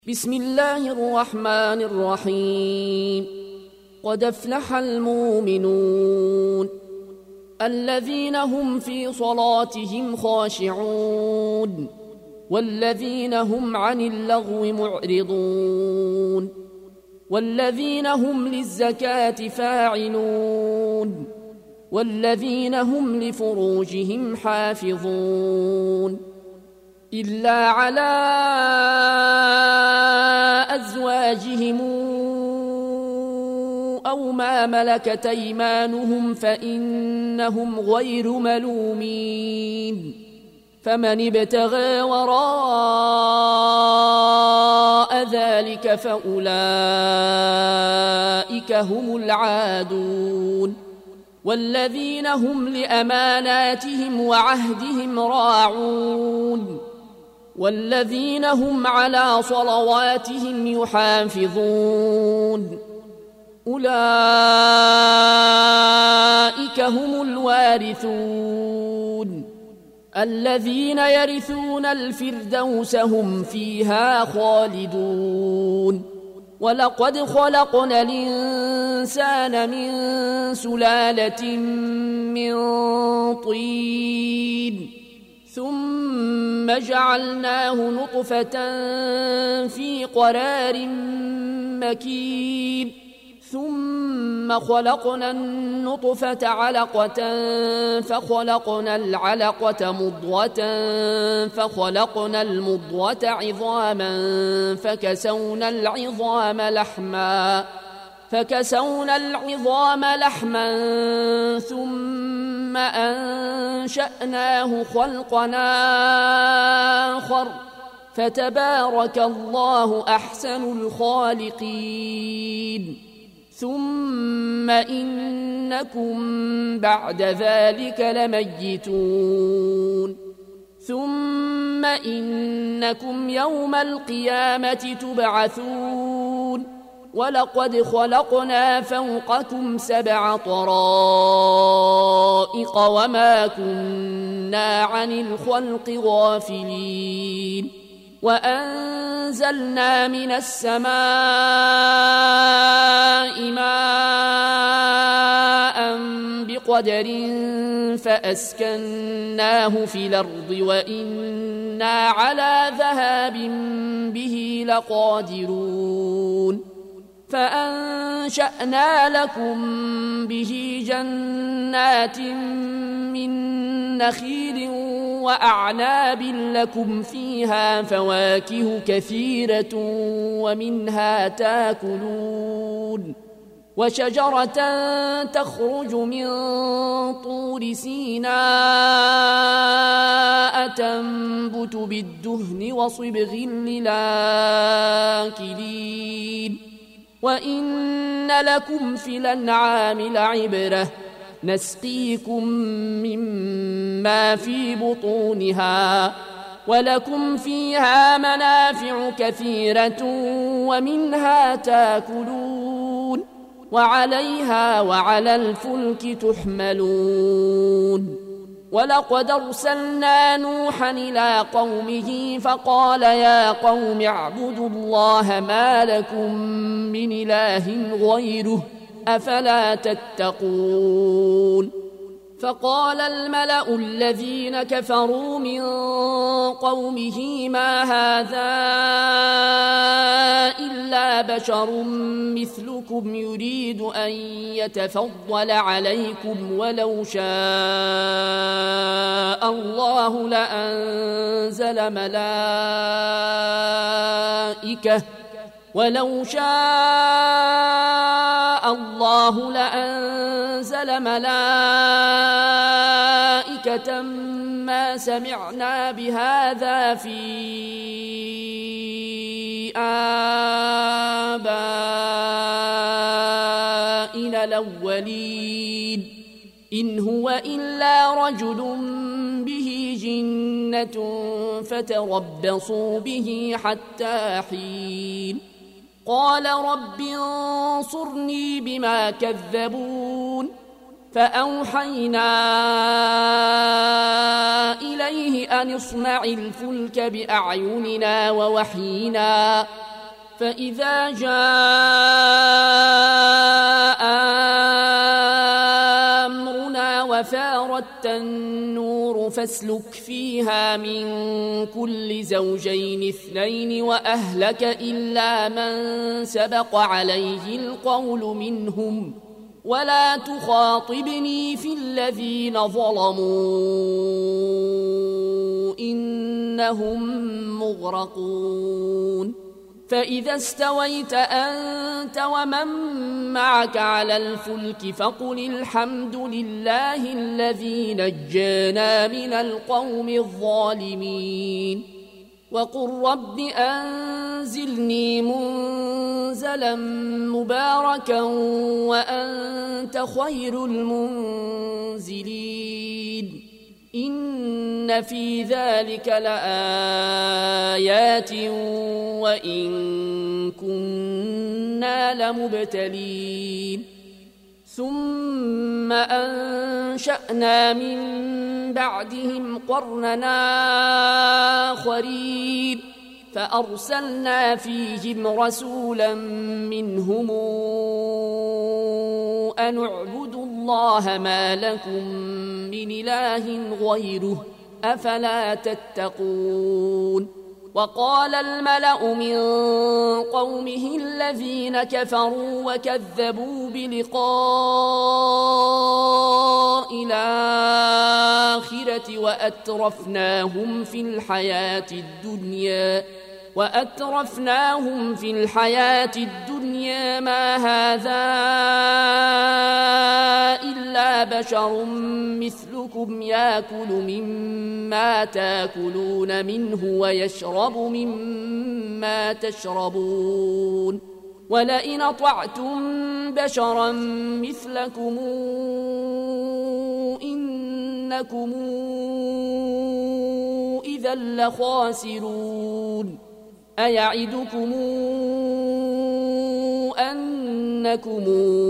بسم الله الرحمن الرحيم. قد افلح المؤمنون الذين هم في صلاتهم خاشعون والذين هم عن اللغو معرضون والذين هم للزكاة فاعلون والذين هم لفروجهم حافظون إلا على أزواجهم أو ما ملكت أيمانهم فإنهم غير ملومين فمن ابتغى وراء ذلك فأولئك هم العادون والذين هم لأماناتهم وعهدهم راعون والذين هم على صلواتهم يحافظون أولئك هم الوارثون الذين يرثون الفردوس هم فيها خالدون ولقد خلقنا الإنسان من سلالة من طين ثم جعلناه نطفة في قرار مكين ثم خلقنا النطفة علقة فخلقنا العلقة مضغة فخلقنا المضغة عظاما فكسونا العظام لحما ثم أنشأناه خلقا آخر فتبارك الله أحسن الخالقين ثم إنكم بعد ذلك لميتون ثم إنكم يوم القيامة تبعثون ولقد خلقنا فوقكم 7 طرائق وما كنا عن الخلق غافلين وأنزلنا من السماء ماء بقدر فأسكناه في الأرض وإنا على ذهاب به لقادرون فأنشأنا لكم به جنات من نخيل وأعناب لكم فيها فواكه كثيرة ومنها تاكلون وشجرة تخرج من طور سيناء تنبت بالدهن وصبغ للآكلين وإن لكم في الأنعام لعبرة نسقيكم مما في بطونها ولكم فيها منافع كثيرة ومنها تاكلون وعليها وعلى الفلك تحملون ولقد أرسلنا نوحا إلى قومه فقال يا قوم اعبدوا الله ما لكم من إله غيره أفلا تتقون فقال الملأ الذين كفروا من قومه ما هذا إلا بشر مثلكم يريد أن يتفضل عليكم ولو شاء الله لأنزل ملائكة ما سمعنا بهذا في آبائنا الأولين إن هو إلا رجل به جنة فتربصوا به حتى حين قال رب انصرني بما كذبون فأوحينا إليه أن اصنع الفلك بأعيننا ووحينا فإذا جاء أمرنا وفارت النور فاسلك فيها من كل زوجين اثنين وأهلك إلا من سبق عليه القول منهم ولا تخاطبني في الذين ظلموا إنهم مغرقون فإذا استويت أنت ومن معك على الفلك فقل الحمد لله الذي نجانا من القوم الظالمين وقل رب أنزلني منزلا مباركا وأنت خير المنزلين إن في ذلك لآيات وإن كنا لمبتلين ثم أنشأنا من بعدهم قرننا آخرين فأرسلنا فيهم رسولا منهم أن اعبدوا الله ما لكم من إله غيره أفلا تتقون وقال الملأ من قومه الذين كفروا وكذبوا بلقاء الآخرة وأترفناهم في الحياة الدنيا ما هذا إلا بشر مثلكم يأكل مما تأكلون منه ويشرب مما تشربون ولئن أطعتم بشرا مثلكم إنكم إذا لخاسرون أيعدكم أنكم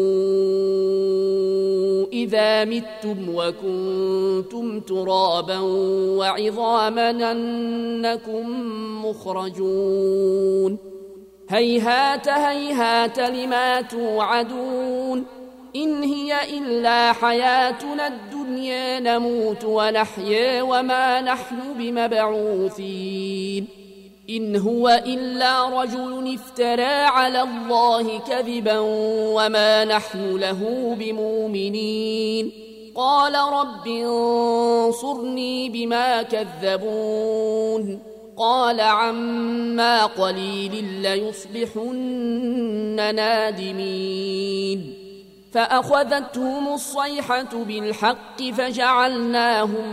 إذا متم وكنتم ترابا وعظاما أنكم مخرجون هيهات هيهات لما توعدون إن هي إلا حياتنا الدنيا نموت ونحيا وما نحن بمبعوثين إن هو إلا رجل افترى على الله كذبا وما نحن له بمؤمنين قال رب انصرني بما كذبون قال عما قليل ليصبحن نادمين فأخذتهم الصيحة بالحق فجعلناهم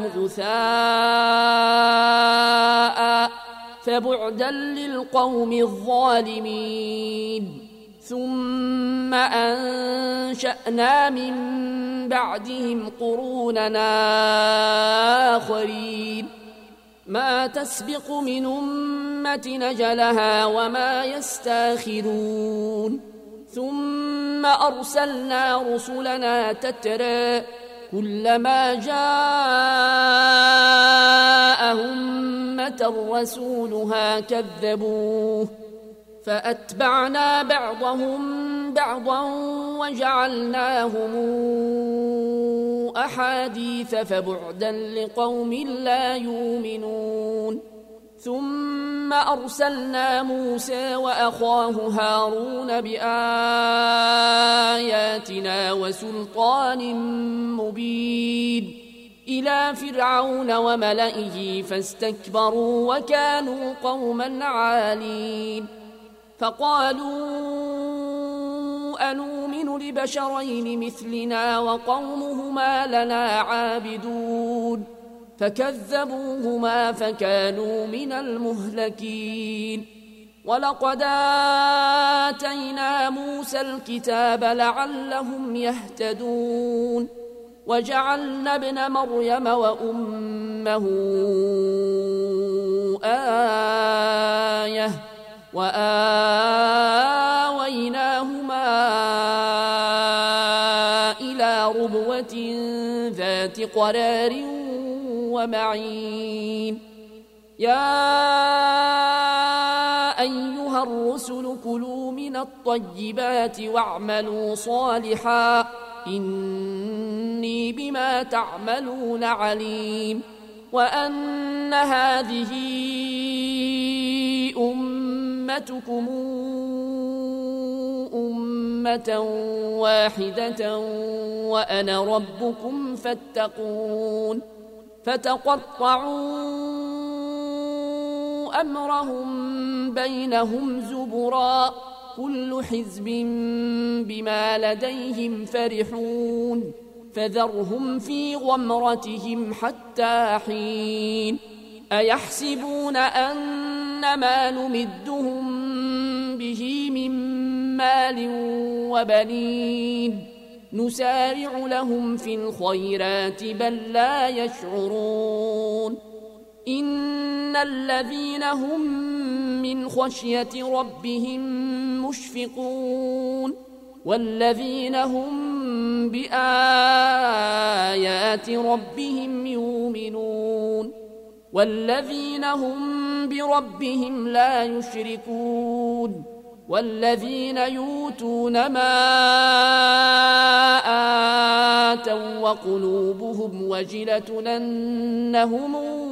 غثاء فبعدا للقوم الظالمين ثم أنشأنا من بعدهم قروننا آخرين ما تسبق من أمة نجلها وما يستاخرون ثم أرسلنا رسلنا تترى كلما جاء أمة رسولها كذبوه فأتبعنا بعضهم بعضا وجعلناهم أحاديث فبعدا لقوم لا يؤمنون ثم أرسلنا موسى وأخاه هارون بآياتنا وسلطان مبين إلى فرعون وملئه فاستكبروا وكانوا قوما عالين فقالوا أنؤمن لبشرين مثلنا وقومهما لنا عابدون فكذبوهما فكانوا من المهلكين ولقد آتينا موسى الكتاب لعلهم يهتدون وجعلنا ابن مريم وأمه آية وآويناهما إلى ربوة ذات قرار ومعين يا أيها الرسل الرسل كلوا من الطيبات واعملوا صالحا إني بما تعملون عليم وأن هذه أمتكم أمة واحدة وأنا ربكم فاتقون فتقطعوا أمرهم بينهم زبرا كل حزب بما لديهم فرحون فذرهم في غمرتهم حتى حين أيحسبون أن ما نمدهم به من مال وبنين نسارع لهم في الخيرات بل لا يشعرون إن الذين هم من خشية ربهم مشفقون والذين هم بآيات ربهم يؤمنون والذين هم بربهم لا يشركون والذين يؤتون ما آتوا وقلوبهم وجلة أنهم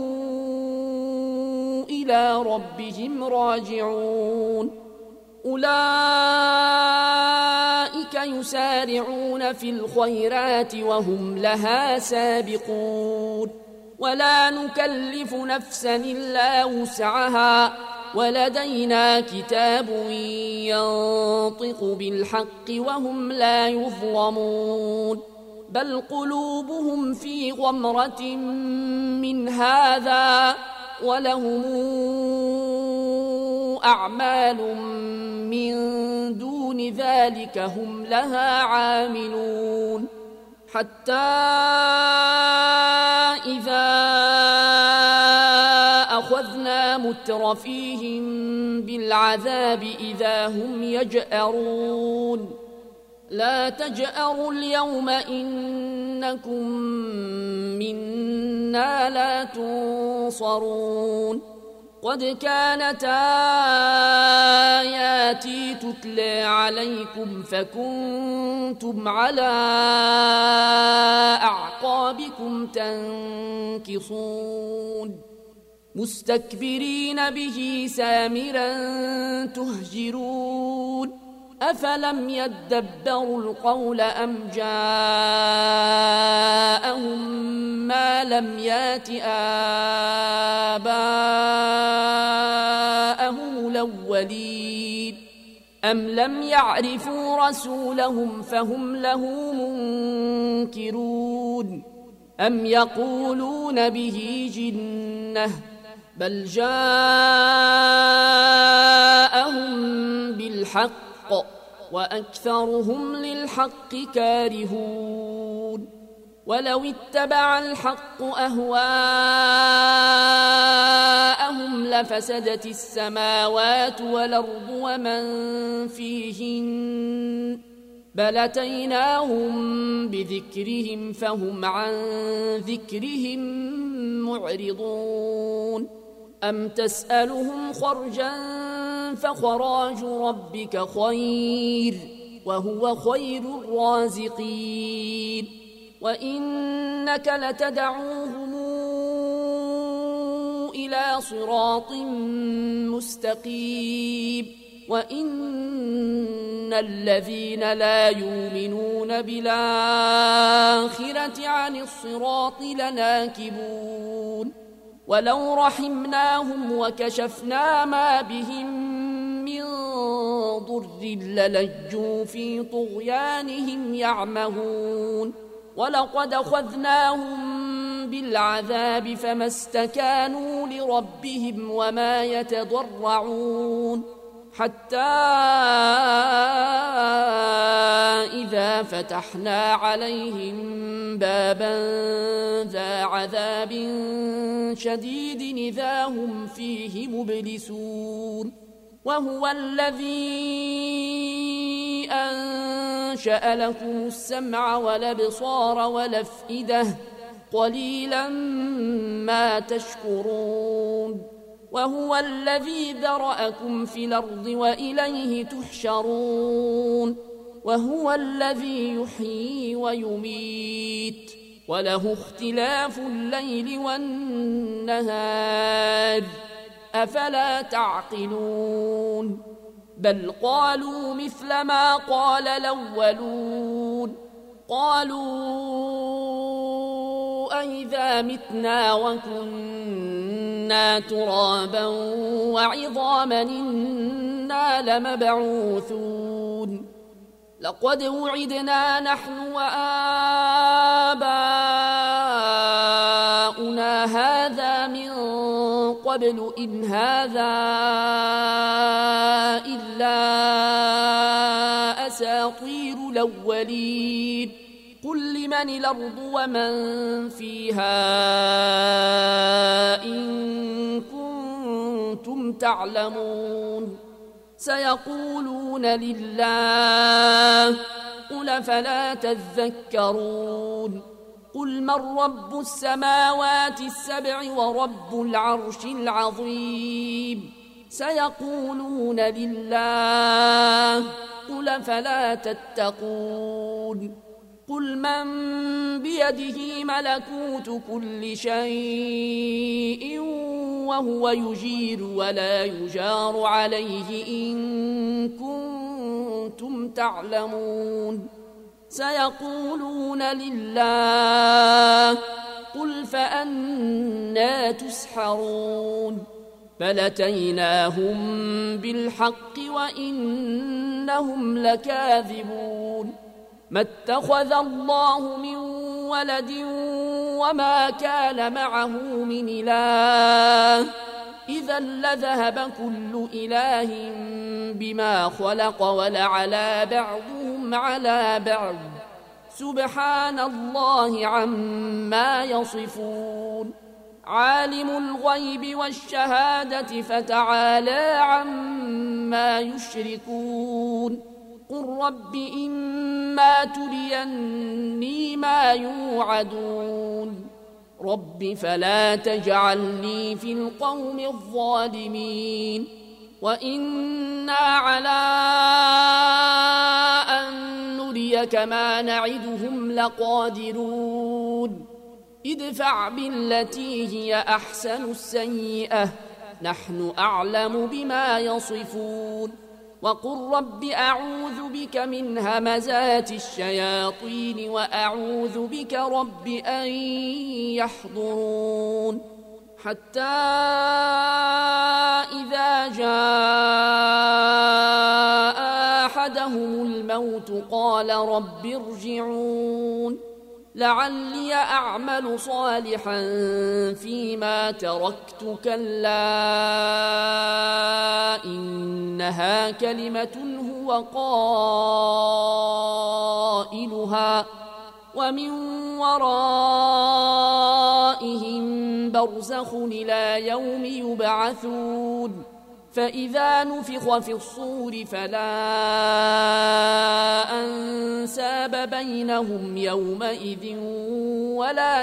إلى ربهم راجعون أولئك يسارعون في الخيرات وهم لها سابقون ولا نكلف نفسا إلا وسعها ولدينا كتاب ينطق بالحق وهم لا يظلمون بل قلوبهم في غمرة من هذا ولهم أعمال من دون ذلك هم لها عاملون حتى إذا أخذنا مترفيهم بالعذاب إذا هم يجأرون لا تجأروا اليوم إنكم منا لا تنصرون قد كانت آياتي تتلى عليكم فكنتم على أعقابكم تنكصون مستكبرين به سامرا تهجرون أفلم يدبروا القول أم جاءهم ما لم يات آباءهم الأولين أم لم يعرفوا رسولهم فهم له منكرون أم يقولون به جنة بل جاءهم بالحق وأكثرهم للحق كارهون ولو اتبع الحق أهواءهم لفسدت السماوات والأرض ومن فيهن بل أتيناهم بذكرهم فهم عن ذكرهم معرضون أم تسألهم خرجا فخراج ربك خير وهو خير الرازقين وإنك لتدعوهم إلى صراط مستقيم وإن الذين لا يؤمنون بالآخرة عن الصراط لناكبون ولو رحمناهم وكشفنا ما بهم من ضر للجوا في طغيانهم يعمهون ولقد أخذناهم بالعذاب فما استكانوا لربهم وما يتضرعون حتى إذا فتحنا عليهم بابا ذا عذاب شديد إذا هم فيه مبلسون وهو الذي أنشأ لكم السمع والأبصار والأفئدة قليلا ما تشكرون وهو الذي ذرأكم في الأرض وإليه تحشرون وهو الذي يحيي ويميت وله اختلاف الليل والنهار أفلا تعقلون بل قالوا مثل ما قال الأولون قالوا أئذا متنا وكنا ترابا وعظاما إنا لمبعوثون لقد وعدنا نحن وآباؤنا هذا من قبل إن هذا إلا أساطير الأولين قل لمن الأرض ومن فيها إن كنتم تعلمون سيقولون لله قل فلا تذكرون قل من رب السماوات السبع ورب العرش العظيم سيقولون لله قل فلا تتقون قل من بيده ملكوت كل شيء وهو يجير ولا يجار عليه إن كنتم تعلمون سيقولون لله قل فأنى تسحرون بل أتيناهم بالحق وإنهم لكاذبون ما اتخذ الله من ولد وما كان معه من إله إذا لذهب كل إله بما خلق ولعلى بعضهم على بعض سبحان الله عما يصفون عالم الغيب والشهادة فتعالى عما يشركون قل رب إما تريني ما يوعدون رب فلا تجعلني في القوم الظالمين وإنا على أن نريك ما نعدهم لقادرون ادفع بالتي هي أحسن السيئة نحن أعلم بما يصفون وقل رب أعوذ بك من همزات الشياطين وأعوذ بك رب أن يحضرون حتى إذا جاء أحدهم الموت قال رب ارجعون لعلي أعمل صالحا فيما تركت كلا إنها كلمة هو قائلها ومن ورائهم برزخ إلى يوم يبعثون فإذا نفخ في الصور فلا أنساب بينهم يومئذ ولا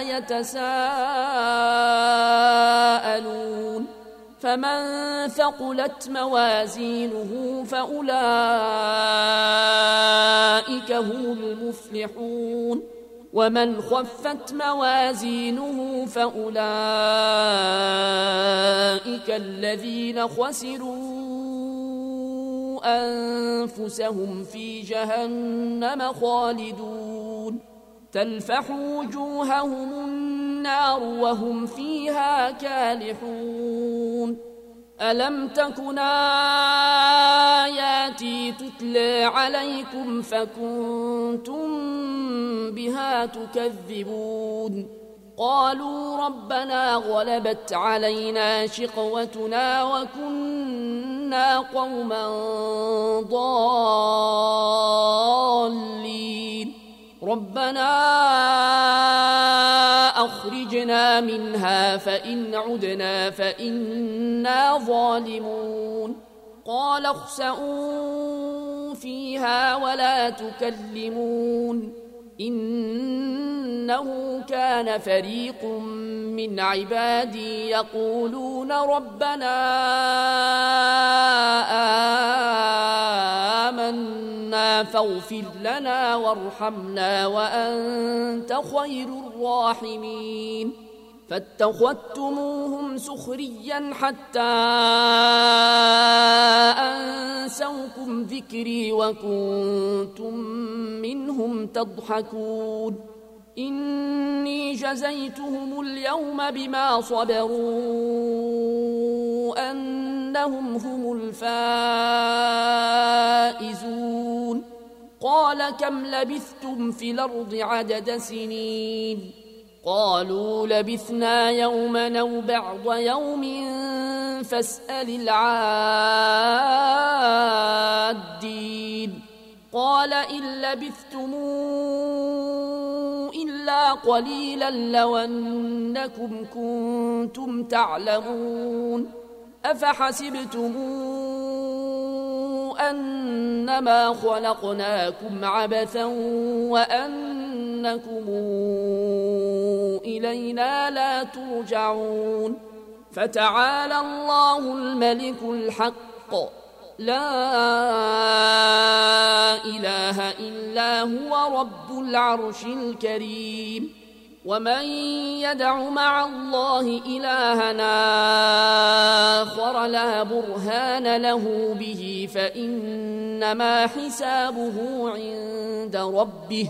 يتساءلون فمن ثقلت موازينه فأولئك هم المفلحون ومن خفت موازينه فأولئك الذين خسروا أنفسهم في جهنم خالدون تلفح وجوههم النار وهم فيها كالحون ألم تكن آياتي تتلى عليكم فكنتم بها تكذبون قالوا ربنا غلبت علينا شقوتنا وكنا قوما ضالين ربنا أخرجنا منها فإن عدنا فإنا ظالمون قال اخسئوا فيها ولا تكلمون إنه كان فريق من عبادي يقولون ربنا آمنا فاغفر لنا وارحمنا وأنت خير الراحمين فاتخذتموهم سخريا حتى أنسوكم ذكري وكنتم منهم تضحكون إني جزيتهم اليوم بما صبروا أنهم هم الفائزون قال كم لبثتم في الأرض عدد سنين قالوا لبثنا يوما أو بعض يوم فاسأل العادين قال إن لبثتم إلا قليلا لو أنكم كنتم تعلمون أفحسبتم أنما خلقناكم عبثا وأنكم إلينا لا ترجعون فتعالى الله الملك الحق لا إله إلا هو رب العرش الكريم ومن يدع مع الله إلهنا آخر لا برهان له به فإنما حسابه عند ربه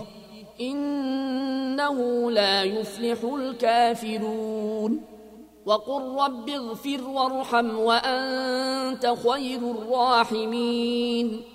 إنه لا يفلح الكافرون وقل رب اغفر وارحم وأنت خير الراحمين